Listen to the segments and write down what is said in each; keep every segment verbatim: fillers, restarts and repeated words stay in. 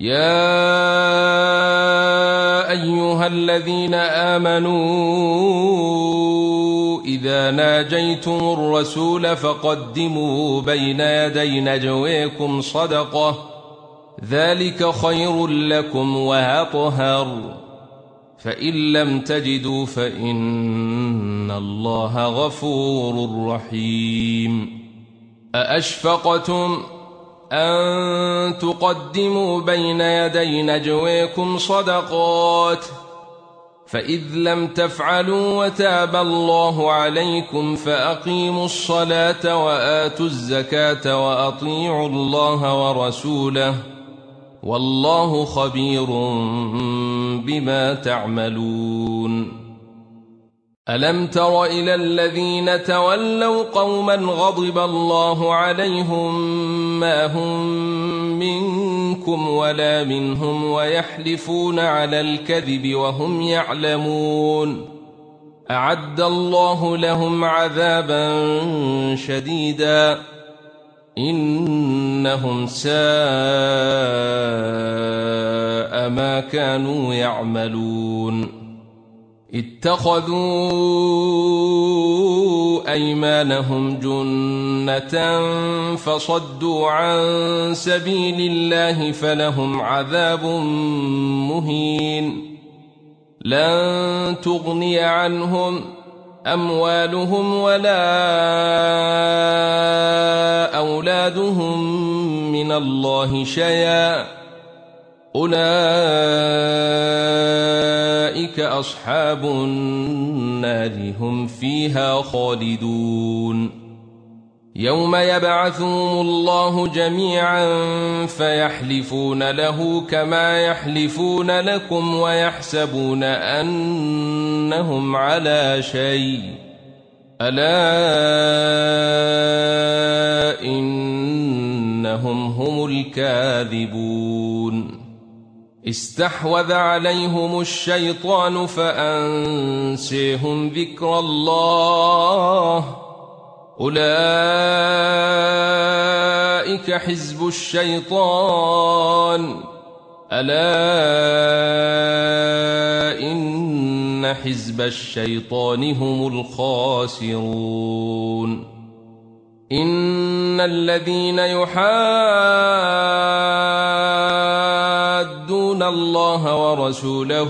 يا أيها الذين آمنوا إذا ناجيتم الرسول فقدموا بين يدي نجويكم صدقة ذلك خير لكم وأطهر فإن لم تجدوا فإن الله غفور رحيم. أأشفقتم أن تقدموا بين يدي نجويكم صدقات فإذ لم تفعلوا وتاب الله عليكم فأقيموا الصلاة وآتوا الزكاة وأطيعوا الله ورسوله والله خبير بما تعملون. ألم تر إلى الذين تولوا قوما غضب الله عليهم ما هم منكم ولا منهم ويحلفون على الكذب وهم يعلمون أعد الله لهم عذابا شديدا إنهم ساء ما كانوا يعملون. اتخذوا أيمانهم جنة فصدوا عن سبيل الله فلهم عذاب مهين. لن تغني عنهم أموالهم ولا أولادهم من الله شيئا أولئك أصحاب النار هم فيها خالدون. يوم يبعثهم الله جميعا فيحلفون له كما يحلفون لكم ويحسبون أنهم على شيء ألا إنهم هم الكاذبون. استحوذ عليهم الشيطان فأنسيهم ذكر الله أولئك حزب الشيطان ألا إن حزب الشيطان هم الخاسرون. إن الذين يحادون الله ورسوله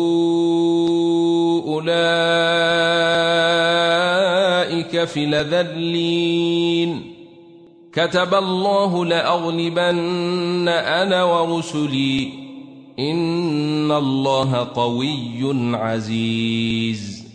أولئك في الأذلين كتب الله لأغلبن أنا ورسلي إن الله قوي عزيز.